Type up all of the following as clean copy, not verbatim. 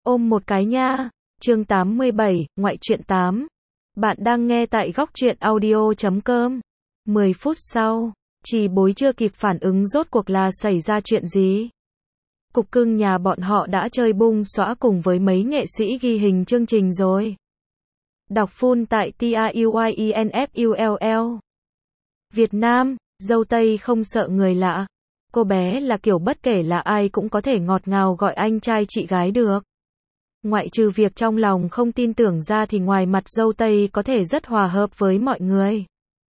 Ôm một cái nha. Chương 87, ngoại truyện 8. Bạn đang nghe tại góc truyện audio.com. 10 phút sau, Trì Bối chưa kịp phản ứng rốt cuộc là xảy ra chuyện gì. Cục cưng nhà bọn họ đã chơi bung xõa cùng với mấy nghệ sĩ ghi hình chương trình rồi. Đọc full tại TRUYINFULL. Việt Nam, dâu tây không sợ người lạ. Cô bé là kiểu bất kể là ai cũng có thể ngọt ngào gọi anh trai chị gái được. Ngoại trừ việc trong lòng không tin tưởng ra thì ngoài mặt dâu tây có thể rất hòa hợp với mọi người.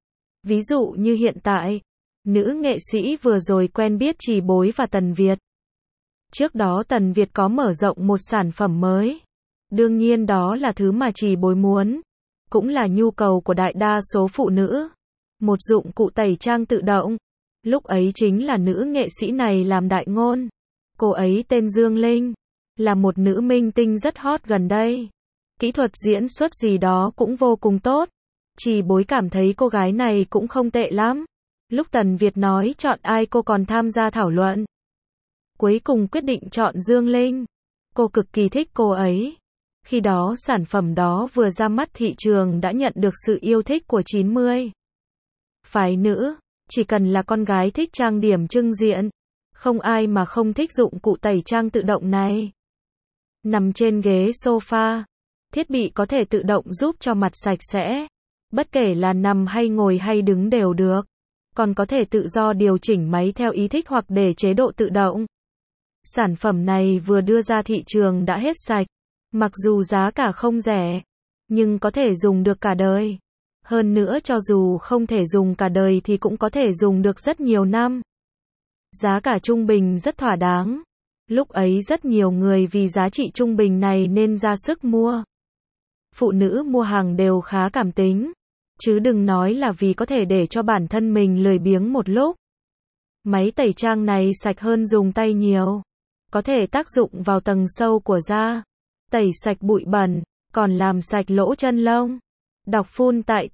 Ví dụ như hiện tại, nữ nghệ sĩ vừa rồi quen biết Trì Bối và Tần Việt. Trước đó Tần Việt có mở rộng một sản phẩm mới. Đương nhiên đó là thứ mà Trì Bối muốn. Cũng là nhu cầu của đại đa số phụ nữ. Một dụng cụ tẩy trang tự động. Lúc ấy chính là nữ nghệ sĩ này làm đại ngôn. Cô ấy tên Dương Linh. Là một nữ minh tinh rất hot gần đây. Kỹ thuật diễn xuất gì đó cũng vô cùng tốt. Trì Bối cảm thấy cô gái này cũng không tệ lắm. Lúc Tần Việt nói chọn ai cô còn tham gia thảo luận. Cuối cùng quyết định chọn Dương Linh. Cô cực kỳ thích cô ấy. Khi đó sản phẩm đó vừa ra mắt thị trường đã nhận được sự yêu thích của 90 phái nữ. Chỉ cần là con gái thích trang điểm trưng diện. Không ai mà không thích dụng cụ tẩy trang tự động này. Nằm trên ghế sofa. Thiết bị có thể tự động giúp cho mặt sạch sẽ. Bất kể là nằm hay ngồi hay đứng đều được. Còn có thể tự do điều chỉnh máy theo ý thích hoặc để chế độ tự động. Sản phẩm này vừa đưa ra thị trường đã hết sạch. Mặc dù giá cả không rẻ. Nhưng có thể dùng được cả đời. Hơn nữa cho dù không thể dùng cả đời thì cũng có thể dùng được rất nhiều năm. Giá cả trung bình rất thỏa đáng. Lúc ấy rất nhiều người vì giá trị trung bình này nên ra sức mua. Phụ nữ mua hàng đều khá cảm tính. Chứ đừng nói là vì có thể để cho bản thân mình lười biếng một lúc. Máy tẩy trang này sạch hơn dùng tay nhiều. Có thể tác dụng vào tầng sâu của da. Tẩy sạch bụi bẩn, còn làm sạch lỗ chân lông. Đọc full tại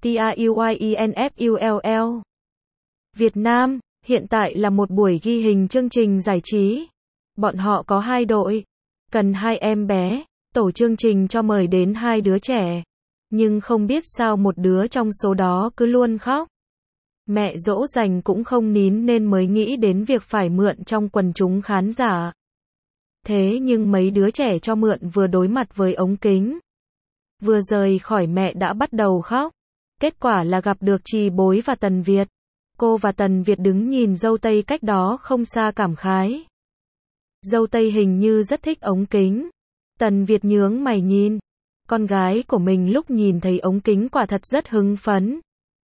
TRUYINFULL. Việt Nam, hiện tại là một buổi ghi hình chương trình giải trí. Bọn họ có 2 đội. Cần 2 em bé. Tổ chương trình cho mời đến 2 đứa trẻ. Nhưng không biết sao một đứa trong số đó cứ luôn khóc. Mẹ dỗ dành cũng không nín nên mới nghĩ đến việc phải mượn trong quần chúng khán giả. Thế nhưng mấy đứa trẻ cho mượn vừa đối mặt với ống kính. Vừa rời khỏi mẹ đã bắt đầu khóc. Kết quả là gặp được Trì Bối và Tần Việt. Cô và Tần Việt đứng nhìn dâu tây cách đó không xa cảm khái. Dâu tây hình như rất thích ống kính. Tần Việt nhướng mày nhìn. Con gái của mình lúc nhìn thấy ống kính quả thật rất hưng phấn.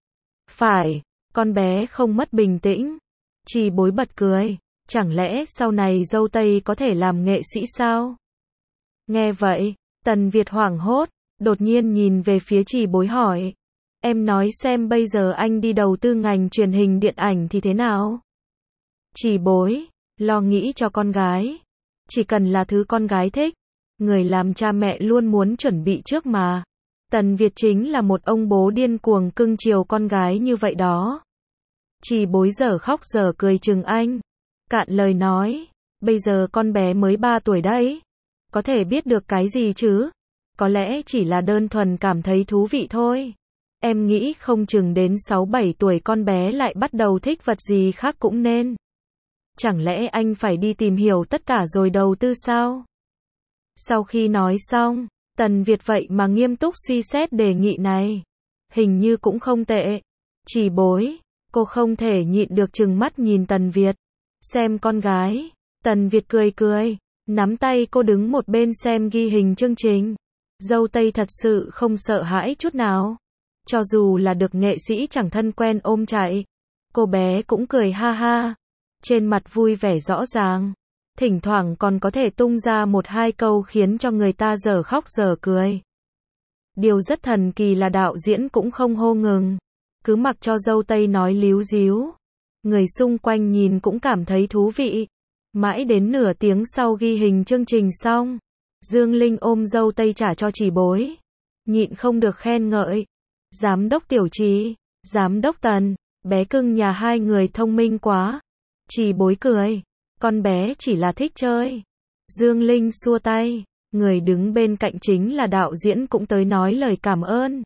Phải, con bé không mất bình tĩnh. Trì Bối bật cười. Chẳng lẽ sau này dâu tây có thể làm nghệ sĩ sao? Nghe vậy, Tần Việt hoảng hốt, đột nhiên nhìn về phía Trì Bối hỏi. Em nói xem bây giờ anh đi đầu tư ngành truyền hình điện ảnh thì thế nào? Trì Bối, lo nghĩ cho con gái. Chỉ cần là thứ con gái thích. Người làm cha mẹ luôn muốn chuẩn bị trước mà. Tần Việt chính là một ông bố điên cuồng cưng chiều con gái như vậy đó. Trì Bối giờ khóc giờ cười chừng anh. Cạn lời nói, bây giờ con bé mới 3 tuổi đấy. Có thể biết được cái gì chứ? Có lẽ chỉ là đơn thuần cảm thấy thú vị thôi. Em nghĩ không chừng đến 6-7 tuổi con bé lại bắt đầu thích vật gì khác cũng nên. Chẳng lẽ anh phải đi tìm hiểu tất cả rồi đầu tư sao? Sau khi nói xong, Tần Việt vậy mà nghiêm túc suy xét đề nghị này. Hình như cũng không tệ. Trì Bối, cô không thể nhịn được trừng mắt nhìn Tần Việt. Xem con gái. Tần Việt cười cười, nắm tay cô đứng một bên xem ghi hình chương trình. Dâu tây thật sự không sợ hãi chút nào. Cho dù là được nghệ sĩ chẳng thân quen ôm chạy. Cô bé cũng cười ha ha. Trên mặt vui vẻ rõ ràng. Thỉnh thoảng còn có thể tung ra 1-2 câu khiến cho người ta dở khóc dở cười. Điều rất thần kỳ là đạo diễn cũng không hô ngừng. Cứ mặc cho dâu tây nói líu díu. Người xung quanh nhìn cũng cảm thấy thú vị. Mãi đến nửa tiếng sau ghi hình chương trình xong. Dương Linh ôm dâu tây trả cho Trì Bối. Nhịn không được khen ngợi. Giám đốc Tiểu Trì, giám đốc Tần, bé cưng nhà hai người thông minh quá. Trì Bối cười. Con bé chỉ là thích chơi. Dương Linh xua tay. Người đứng bên cạnh chính là đạo diễn cũng tới nói lời cảm ơn.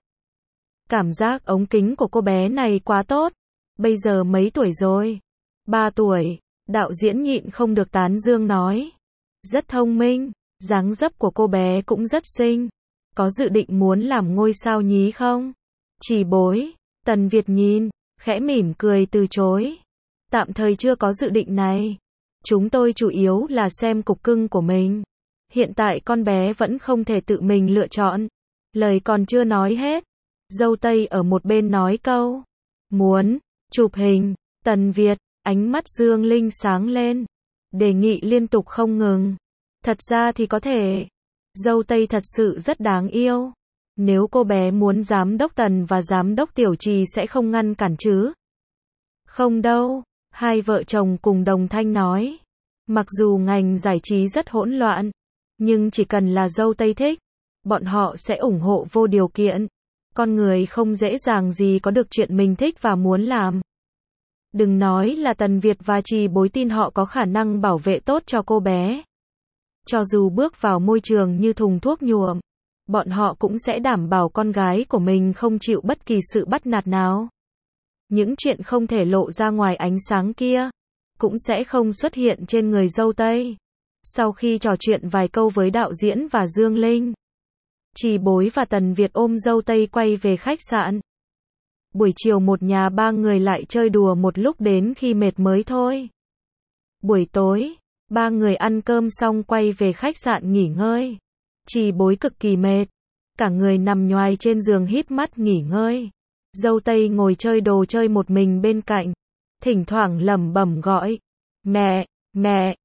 Cảm giác ống kính của cô bé này quá tốt. Bây giờ mấy tuổi rồi? 3 tuổi. Đạo diễn nhịn không được tán dương nói. Rất thông minh, dáng dấp của cô bé cũng rất xinh. Có dự định muốn làm ngôi sao nhí không? Chỉ bối. Tần Việt nhìn, khẽ mỉm cười từ chối. Tạm thời chưa có dự định này. Chúng tôi chủ yếu là xem cục cưng của mình. Hiện tại con bé vẫn không thể tự mình lựa chọn. Lời còn chưa nói hết. Dâu Tây ở một bên nói câu. Muốn, chụp hình. Tần Việt, ánh mắt Dương Linh sáng lên. Đề nghị liên tục không ngừng. Thật ra thì có thể. Dâu Tây thật sự rất đáng yêu. Nếu cô bé muốn giám đốc Tần và giám đốc Tiểu Trì sẽ không ngăn cản chứ? Không đâu, hai vợ chồng cùng đồng thanh nói. Mặc dù ngành giải trí rất hỗn loạn, nhưng chỉ cần là dâu Tây thích, bọn họ sẽ ủng hộ vô điều kiện. Con người không dễ dàng gì có được chuyện mình thích và muốn làm. Đừng nói là Tần Việt và Trì Bối tin họ có khả năng bảo vệ tốt cho cô bé. Cho dù bước vào môi trường như thùng thuốc nhuộm, bọn họ cũng sẽ đảm bảo con gái của mình không chịu bất kỳ sự bắt nạt nào. Những chuyện không thể lộ ra ngoài ánh sáng kia, cũng sẽ không xuất hiện trên người dâu Tây. Sau khi trò chuyện vài câu với đạo diễn và Dương Linh, Trì Bối và Tần Việt ôm dâu Tây quay về khách sạn. Buổi chiều một nhà ba người lại chơi đùa một lúc đến khi mệt mới thôi. Buổi tối, ba người ăn cơm xong quay về khách sạn nghỉ ngơi. Trì Bối cực kỳ mệt, cả người nằm nhoài trên giường híp mắt nghỉ ngơi. Dâu Tây ngồi chơi đồ chơi một mình bên cạnh, thỉnh thoảng lẩm bẩm gọi. Mẹ, mẹ,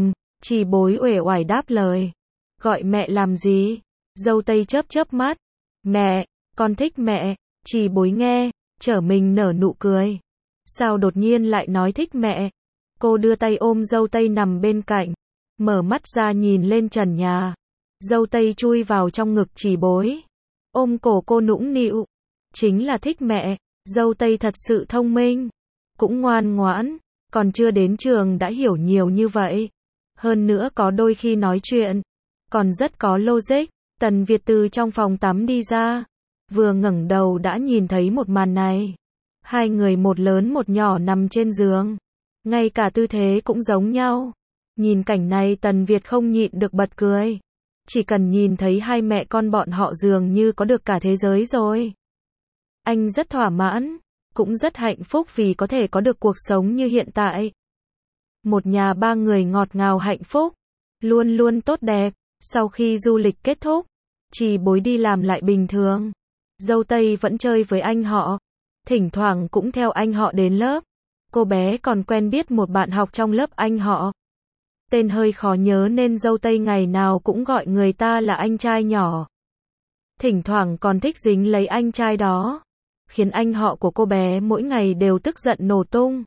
Trì Bối uể oải đáp lời. Gọi mẹ làm gì? Dâu Tây chớp chớp mắt. Mẹ, con thích mẹ. Trì Bối nghe, trở mình nở nụ cười. Sao đột nhiên lại nói thích mẹ? Cô đưa tay ôm dâu Tây nằm bên cạnh, mở mắt ra nhìn lên trần nhà. Dâu Tây chui vào trong ngực Trì Bối, ôm cổ cô nũng nịu. Chính là thích mẹ. Dâu Tây thật sự thông minh, cũng ngoan ngoãn, còn chưa đến trường đã hiểu nhiều như vậy. Hơn nữa có đôi khi nói chuyện còn rất có logic. Tần Việt từ trong phòng tắm đi ra, vừa ngẩng đầu đã nhìn thấy một màn này. Hai người một lớn một nhỏ nằm trên giường, ngay cả tư thế cũng giống nhau. Nhìn cảnh này Tần Việt không nhịn được bật cười. Chỉ cần nhìn thấy hai mẹ con bọn họ dường như có được cả thế giới rồi. Anh rất thỏa mãn, cũng rất hạnh phúc vì có thể có được cuộc sống như hiện tại. Một nhà ba người ngọt ngào hạnh phúc, luôn luôn tốt đẹp. Sau khi du lịch kết thúc, Trì Bối đi làm lại bình thường. Dâu Tây vẫn chơi với anh họ, thỉnh thoảng cũng theo anh họ đến lớp. Cô bé còn quen biết một bạn học trong lớp anh họ. Tên hơi khó nhớ nên dâu Tây ngày nào cũng gọi người ta là anh trai nhỏ. Thỉnh thoảng còn thích dính lấy anh trai đó, khiến anh họ của cô bé mỗi ngày đều tức giận nổ tung.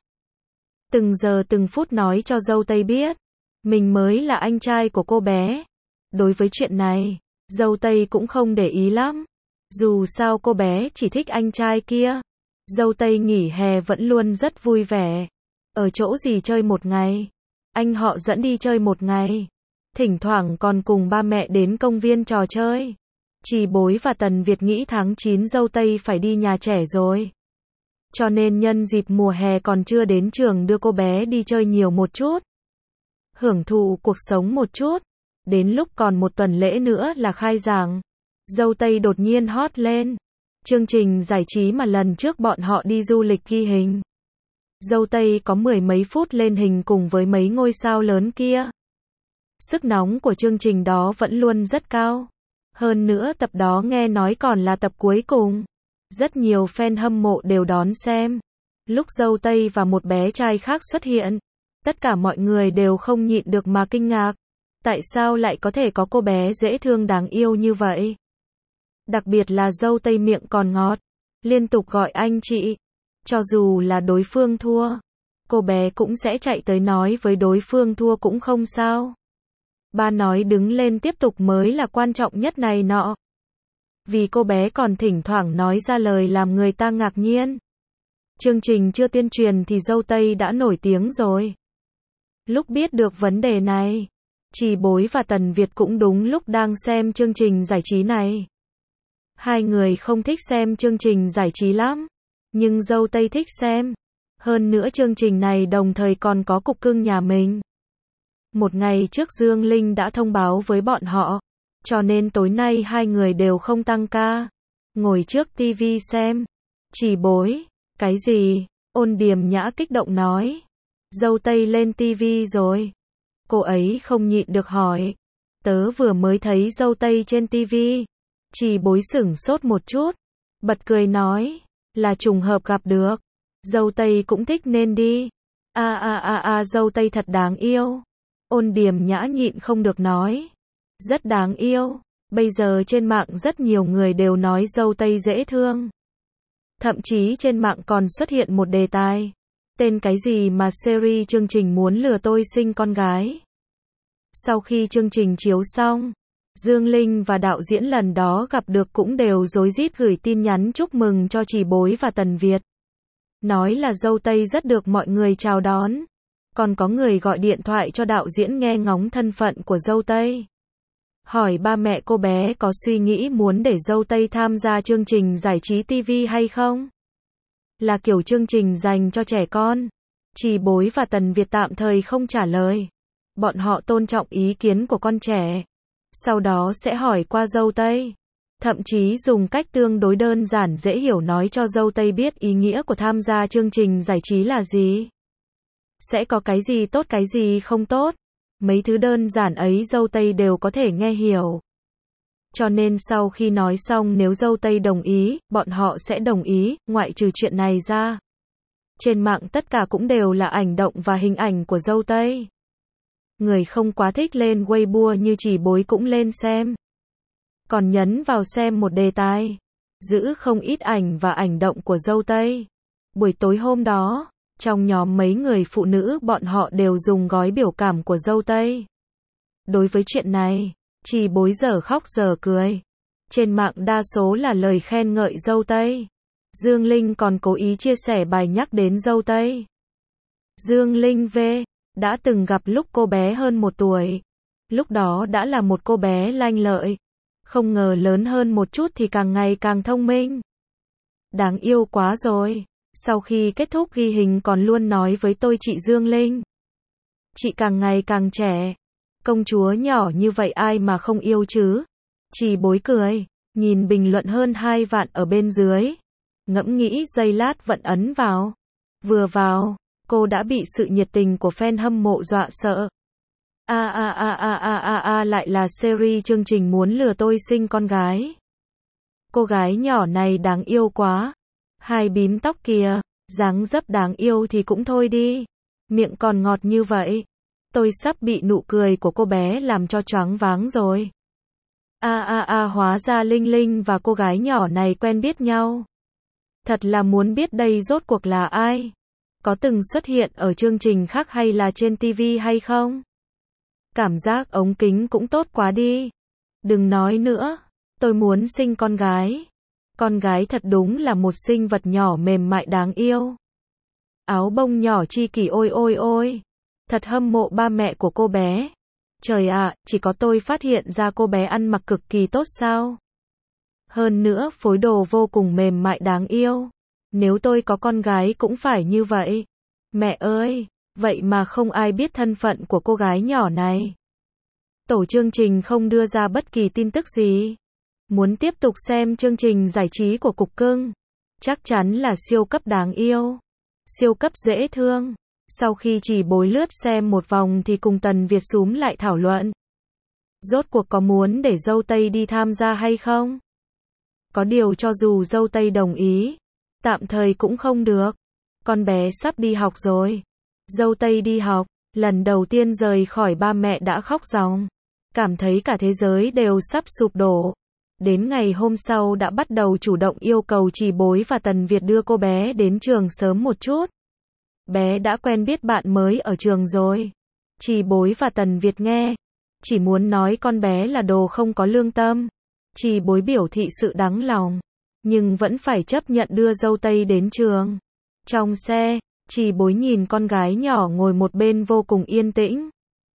Từng giờ từng phút nói cho dâu Tây biết, mình mới là anh trai của cô bé. Đối với chuyện này, dâu Tây cũng không để ý lắm. Dù sao cô bé chỉ thích anh trai kia. Dâu Tây nghỉ hè vẫn luôn rất vui vẻ. Ở chỗ gì chơi một ngày, anh họ dẫn đi chơi một ngày. Thỉnh thoảng còn cùng ba mẹ đến công viên trò chơi. Trì Bối và Tần Việt nghĩ tháng 9 dâu Tây phải đi nhà trẻ rồi. Cho nên nhân dịp mùa hè còn chưa đến trường đưa cô bé đi chơi nhiều một chút. Hưởng thụ cuộc sống một chút. Đến lúc còn một tuần lễ nữa là khai giảng, dâu Tây đột nhiên hot lên. Chương trình giải trí mà lần trước bọn họ đi du lịch ghi hình. Dâu Tây có 10 mấy phút lên hình cùng với mấy ngôi sao lớn kia. Sức nóng của chương trình đó vẫn luôn rất cao. Hơn nữa tập đó nghe nói còn là tập cuối cùng. Rất nhiều fan hâm mộ đều đón xem. Lúc dâu Tây và một bé trai khác xuất hiện, tất cả mọi người đều không nhịn được mà kinh ngạc. Tại sao lại có thể có cô bé dễ thương đáng yêu như vậy? Đặc biệt là dâu Tây miệng còn ngọt, liên tục gọi anh chị. Cho dù là đối phương thua, cô bé cũng sẽ chạy tới nói với đối phương thua cũng không sao. Ba nói đứng lên tiếp tục mới là quan trọng nhất này nọ. Vì cô bé còn thỉnh thoảng nói ra lời làm người ta ngạc nhiên. Chương trình chưa tuyên truyền thì dâu Tây đã nổi tiếng rồi. Lúc biết được vấn đề này, Chỉ Bối và Tần Việt cũng đúng lúc đang xem chương trình giải trí này. Hai người không thích xem chương trình giải trí lắm, nhưng dâu tây thích xem. Hơn nữa chương trình này đồng thời còn có cục cưng nhà mình. Một ngày trước Dương Linh đã thông báo với bọn họ, cho nên tối nay hai người đều không tăng ca, ngồi trước tivi xem. Chỉ Bối, cái gì? Ôn Điềm Nhã kích động nói. Dâu tây lên tivi rồi. Cô ấy không nhịn được hỏi. Tớ vừa mới thấy dâu tây trên tivi. Chỉ Bối sửng sốt một chút, bật cười nói, là trùng hợp gặp được. Dâu tây cũng thích nên đi. Dâu tây thật đáng yêu. Ôn Điềm Nhã nhịn không được nói. Rất đáng yêu. Bây giờ trên mạng rất nhiều người đều nói dâu tây dễ thương. Thậm chí trên mạng còn xuất hiện một đề tài. Tên cái gì mà series chương trình muốn lừa tôi sinh con gái. Sau khi chương trình chiếu xong, Dương Linh và đạo diễn lần đó gặp được cũng đều rối rít gửi tin nhắn chúc mừng cho Chỉ Bối và Tần Việt. Nói là dâu tây rất được mọi người chào đón. Còn có người gọi điện thoại cho đạo diễn nghe ngóng thân phận của dâu tây. Hỏi ba mẹ cô bé có suy nghĩ muốn để dâu tây tham gia chương trình giải trí TV hay không? Là kiểu chương trình dành cho trẻ con. Chỉ Bối và Tần Việt tạm thời không trả lời. Bọn họ tôn trọng ý kiến của con trẻ. Sau đó sẽ hỏi qua dâu tây. Thậm chí dùng cách tương đối đơn giản dễ hiểu nói cho dâu tây biết ý nghĩa của tham gia chương trình giải trí là gì. Sẽ có cái gì tốt cái gì không tốt. Mấy thứ đơn giản ấy dâu tây đều có thể nghe hiểu. Cho nên sau khi nói xong nếu dâu tây đồng ý, bọn họ sẽ đồng ý, ngoại trừ chuyện này ra. Trên mạng tất cả cũng đều là ảnh động và hình ảnh của dâu tây. Người không quá thích lên Weibo như Chỉ Bối cũng lên xem. Còn nhấn vào xem một đề tài. Giữ không ít ảnh và ảnh động của dâu tây. Buổi tối hôm đó, trong nhóm mấy người phụ nữ bọn họ đều dùng gói biểu cảm của dâu tây. Đối với chuyện này, Chỉ Bối giờ khóc giờ cười. Trên mạng đa số là lời khen ngợi dâu tây. Dương Linh còn cố ý chia sẻ bài nhắc đến dâu tây. Dương Linh V. đã từng gặp lúc cô bé hơn 1 tuổi. Lúc đó đã là một cô bé lanh lợi. Không ngờ lớn hơn một chút thì càng ngày càng thông minh. Đáng yêu quá rồi. Sau khi kết thúc ghi hình còn luôn nói với tôi chị Dương Linh. Chị càng ngày càng trẻ. Công chúa nhỏ như vậy ai mà không yêu chứ? Chỉ Bối cười. Nhìn bình luận hơn 2 vạn ở bên dưới. Ngẫm nghĩ giây lát vẫn ấn vào. Vừa vào, cô đã bị sự nhiệt tình của fan hâm mộ dọa sợ. Lại là series chương trình muốn lừa tôi sinh con gái. Cô gái nhỏ này đáng yêu quá. Hai bím tóc kìa, dáng dấp đáng yêu thì cũng thôi đi. Miệng còn ngọt như vậy. Tôi sắp bị nụ cười của cô bé làm cho choáng váng rồi. Hóa ra Linh Linh và cô gái nhỏ này quen biết nhau. Thật là muốn biết đây rốt cuộc là ai. Có từng xuất hiện ở chương trình khác hay là trên TV hay không? Cảm giác ống kính cũng tốt quá đi. Đừng nói nữa, tôi muốn sinh con gái. Con gái thật đúng là một sinh vật nhỏ mềm mại đáng yêu. Áo bông nhỏ chi kỷ ôi ôi ôi. Thật hâm mộ ba mẹ của cô bé. Trời ạ, chỉ có tôi phát hiện ra cô bé ăn mặc cực kỳ tốt sao? Hơn nữa phối đồ vô cùng mềm mại đáng yêu. Nếu tôi có con gái cũng phải như vậy. Mẹ ơi, vậy mà không ai biết thân phận của cô gái nhỏ này. Tổ chương trình không đưa ra bất kỳ tin tức gì. Muốn tiếp tục xem chương trình giải trí của Cục Cưng. Chắc chắn là siêu cấp đáng yêu. Siêu cấp dễ thương. Sau khi Chỉ Bối lướt xem một vòng thì cùng Tần Việt xúm lại thảo luận. Rốt cuộc có muốn để dâu tây đi tham gia hay không? Có điều cho dù dâu tây đồng ý, tạm thời cũng không được. Con bé sắp đi học rồi. Dâu tây đi học, lần đầu tiên rời khỏi ba mẹ đã khóc ròng. Cảm thấy cả thế giới đều sắp sụp đổ. Đến ngày hôm sau đã bắt đầu chủ động yêu cầu Chỉ Bối và Tần Việt đưa cô bé đến trường sớm một chút. Bé đã quen biết bạn mới ở trường rồi. Chỉ Bối và Tần Việt nghe. Chỉ muốn nói con bé là đồ không có lương tâm. Chỉ Bối biểu thị sự đáng lòng. Nhưng vẫn phải chấp nhận đưa dâu tây đến trường. Trong xe, Chỉ Bối nhìn con gái nhỏ ngồi một bên vô cùng yên tĩnh.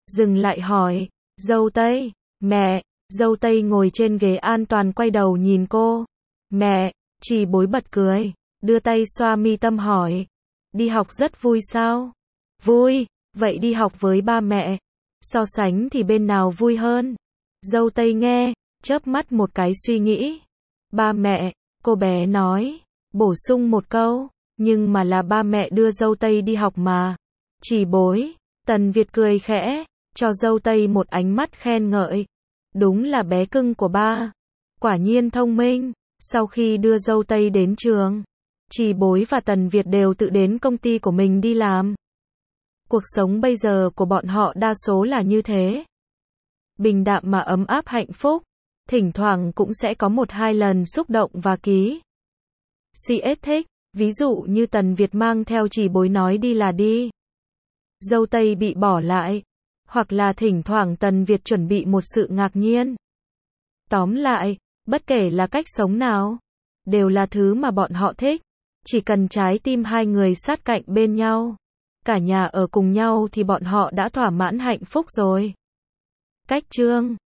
dừng lại hỏi, dâu tây, mẹ, dâu tây ngồi trên ghế an toàn quay đầu nhìn cô. Mẹ, Trì Bối bật cười, đưa tay xoa mi tâm hỏi, đi học rất vui sao? Vui, vậy đi học với ba mẹ, so sánh thì bên nào vui hơn? Dâu tây nghe, chớp mắt một cái suy nghĩ. Ba mẹ, cô bé nói, bổ sung một câu, nhưng mà là ba mẹ đưa dâu tây đi học mà. Trì Bối, Tần Việt cười khẽ, cho dâu tây một ánh mắt khen ngợi. Đúng là bé cưng của ba. Quả nhiên thông minh. Sau khi đưa dâu tây đến trường, Trì Bối và Tần Việt đều tự đến công ty của mình đi làm. Cuộc sống bây giờ của bọn họ đa số là như thế. Bình đạm mà ấm áp hạnh phúc. Thỉnh thoảng cũng sẽ có 1-2 lần xúc động và ký. CS thích, ví dụ như Tần Việt mang theo Trì Bối nói đi là đi. Dâu tây bị bỏ lại. Hoặc là thỉnh thoảng Tần Việt chuẩn bị một sự ngạc nhiên. Tóm lại, bất kể là cách sống nào, đều là thứ mà bọn họ thích. Chỉ cần trái tim hai người sát cạnh bên nhau, cả nhà ở cùng nhau thì bọn họ đã thỏa mãn hạnh phúc rồi. Cách chương